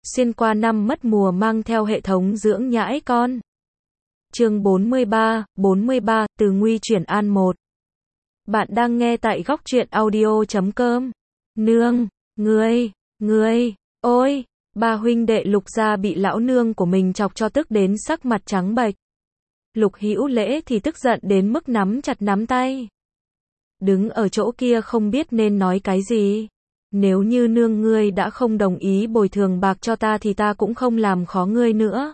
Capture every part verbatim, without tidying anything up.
Xuyên qua năm mất mùa mang theo hệ thống dưỡng nhãi con. Chương bốn mươi ba, bốn mươi ba, từ nguy chuyển an một. Bạn đang nghe tại góc truyện audio chấm com. Nương, ngươi, ngươi, ôi, ba huynh đệ Lục gia bị lão nương của mình chọc cho tức đến sắc mặt trắng bệch. Lục Hữu Lễ thì tức giận đến mức nắm chặt nắm tay. Đứng ở chỗ kia không biết nên nói cái gì. Nếu như nương ngươi đã không đồng ý bồi thường bạc cho ta thì ta cũng không làm khó ngươi nữa.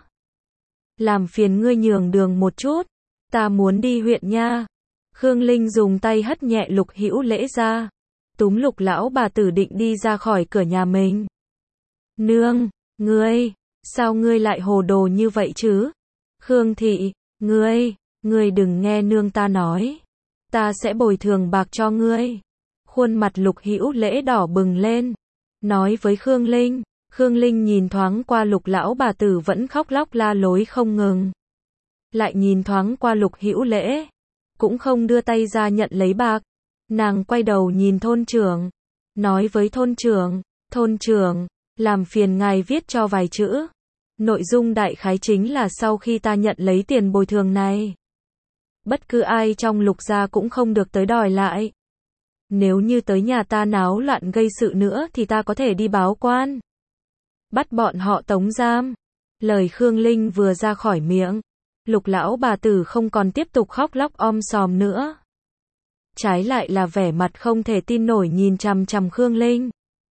Làm phiền ngươi nhường đường một chút, ta muốn đi huyện nha. Khương Linh dùng tay hất nhẹ Lục Hữu Lễ ra, túm Lục lão bà tử định đi ra khỏi cửa nhà mình. Nương, ngươi, sao ngươi lại hồ đồ như vậy chứ? Khương thị, ngươi, ngươi đừng nghe nương ta nói. Ta sẽ bồi thường bạc cho ngươi. Khuôn mặt Lục Hữu Lễ đỏ bừng lên, nói với Khương Linh. Khương Linh nhìn thoáng qua Lục lão bà tử vẫn khóc lóc la lối không ngừng. Lại nhìn thoáng qua Lục Hữu Lễ, cũng không đưa tay ra nhận lấy bạc. Nàng quay đầu nhìn thôn trưởng, nói với thôn trưởng, thôn trưởng, làm phiền ngài viết cho vài chữ. Nội dung đại khái chính là sau khi ta nhận lấy tiền bồi thường này, bất cứ ai trong Lục gia cũng không được tới đòi lại. Nếu như tới nhà ta náo loạn gây sự nữa thì ta có thể đi báo quan, bắt bọn họ tống giam. Lời Khương Linh vừa ra khỏi miệng, Lục lão bà tử không còn tiếp tục khóc lóc om sòm nữa. Trái lại là vẻ mặt không thể tin nổi nhìn chằm chằm Khương Linh.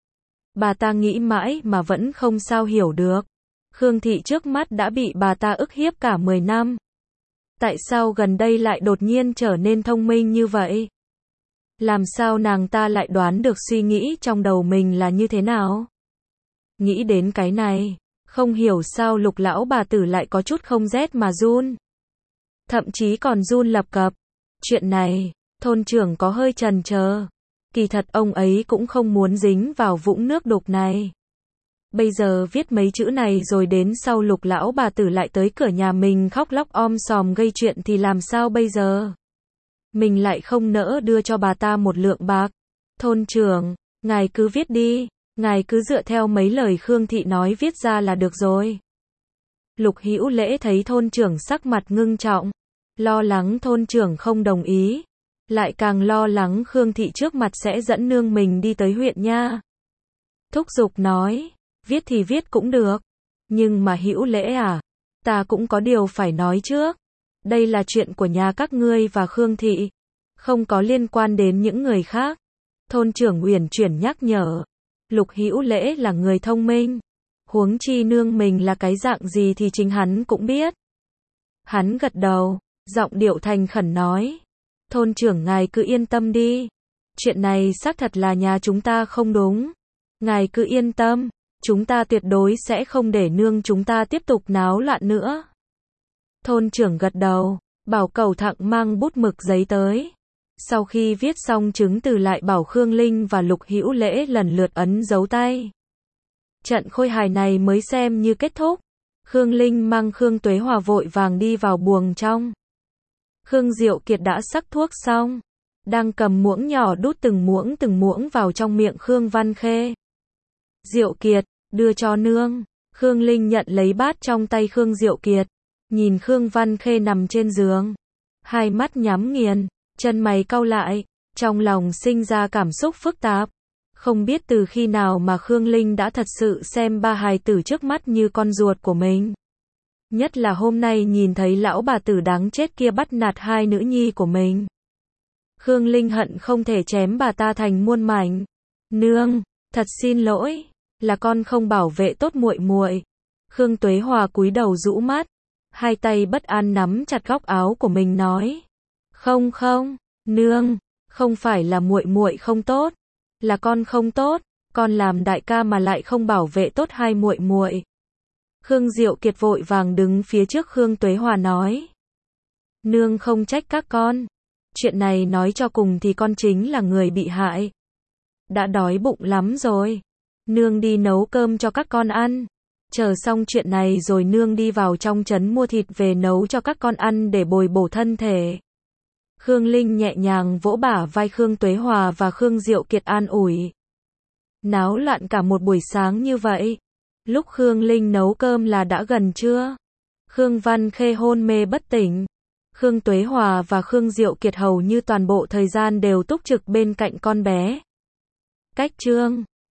Bà ta nghĩ mãi mà vẫn không sao hiểu được. Khương thị trước mắt đã bị bà ta ức hiếp cả mười năm. Tại sao gần đây lại đột nhiên trở nên thông minh như vậy? Làm sao nàng ta lại đoán được suy nghĩ trong đầu mình là như thế nào? Nghĩ đến cái này, không hiểu sao Lục lão bà tử lại có chút không rét mà run. Thậm chí còn run lập cập. Chuyện này, thôn trưởng có hơi chần chờ. Kỳ thật ông ấy cũng không muốn dính vào vũng nước đục này. Bây giờ viết mấy chữ này rồi đến sau Lục lão bà tử lại tới cửa nhà mình khóc lóc om sòm gây chuyện thì làm sao bây giờ? Mình lại không nỡ đưa cho bà ta một lượng bạc. Thôn trưởng, ngài cứ viết đi, ngài cứ dựa theo mấy lời Khương thị nói viết ra là được rồi. Lục Hữu Lễ thấy thôn trưởng sắc mặt ngưng trọng, lo lắng thôn trưởng không đồng ý, lại càng lo lắng Khương thị trước mặt sẽ dẫn nương mình đi tới huyện nha. Thúc giục nói, viết thì viết cũng được, nhưng mà Hữu Lễ à, ta cũng có điều phải nói trước. Đây là chuyện của nhà các ngươi và Khương thị, không có liên quan đến những người khác. Thôn trưởng uyển chuyển nhắc nhở. Lục Hữu Lễ là người thông minh, huống chi nương mình là cái dạng gì thì chính hắn cũng biết. Hắn gật đầu, giọng điệu thành khẩn nói, thôn trưởng ngài cứ yên tâm đi, chuyện này xác thật là nhà chúng ta không đúng. Ngài cứ yên tâm, chúng ta tuyệt đối sẽ không để nương chúng ta tiếp tục náo loạn nữa. Thôn trưởng gật đầu, bảo Cẩu Thặng mang bút mực giấy tới. Sau khi viết xong chứng từ lại bảo Khương Linh và Lục Hữu Lễ lần lượt ấn dấu tay. Trận khôi hài này mới xem như kết thúc. Khương Linh mang Khương Tuế Hòa vội vàng đi vào buồng trong. Khương Diệu Kiệt đã sắc thuốc xong, đang cầm muỗng nhỏ đút từng muỗng từng muỗng vào trong miệng Khương Văn Khê. Diệu Kiệt, đưa cho nương. Khương Linh nhận lấy bát trong tay Khương Diệu Kiệt, nhìn Khương Văn Khê nằm trên giường, hai mắt nhắm nghiền, chân mày cau lại, trong lòng sinh ra cảm xúc phức tạp. Không biết từ khi nào mà Khương Linh đã thật sự xem ba hài tử trước mắt như con ruột của mình. Nhất là hôm nay nhìn thấy lão bà tử đáng chết kia bắt nạt hai nữ nhi của mình. Khương Linh hận không thể chém bà ta thành muôn mảnh. Nương, thật xin lỗi, là con không bảo vệ tốt muội muội. Khương Tuế Hòa cúi đầu rũ mắt, hai tay bất an nắm chặt góc áo của mình nói, không không, nương, không phải là muội muội không tốt, là con không tốt, con làm đại ca mà lại không bảo vệ tốt hai muội muội. Khương Diệu Kiệt vội vàng đứng phía trước Khương Tuế Hòa nói, nương không trách các con, chuyện này nói cho cùng thì con chính là người bị hại. Đã đói bụng lắm rồi, nương đi nấu cơm cho các con ăn. Chờ xong chuyện này rồi nương đi vào trong trấn mua thịt về nấu cho các con ăn để bồi bổ thân thể. Khương Linh nhẹ nhàng vỗ bả vai Khương Tuế Hòa và Khương Diệu Kiệt an ủi. Náo loạn cả một buổi sáng như vậy, Lúc Khương Linh nấu cơm là đã gần trưa. Khương Văn Khê hôn mê bất tỉnh. Khương Tuế Hòa và Khương Diệu Kiệt hầu như toàn bộ thời gian đều túc trực bên cạnh con bé. Cách chương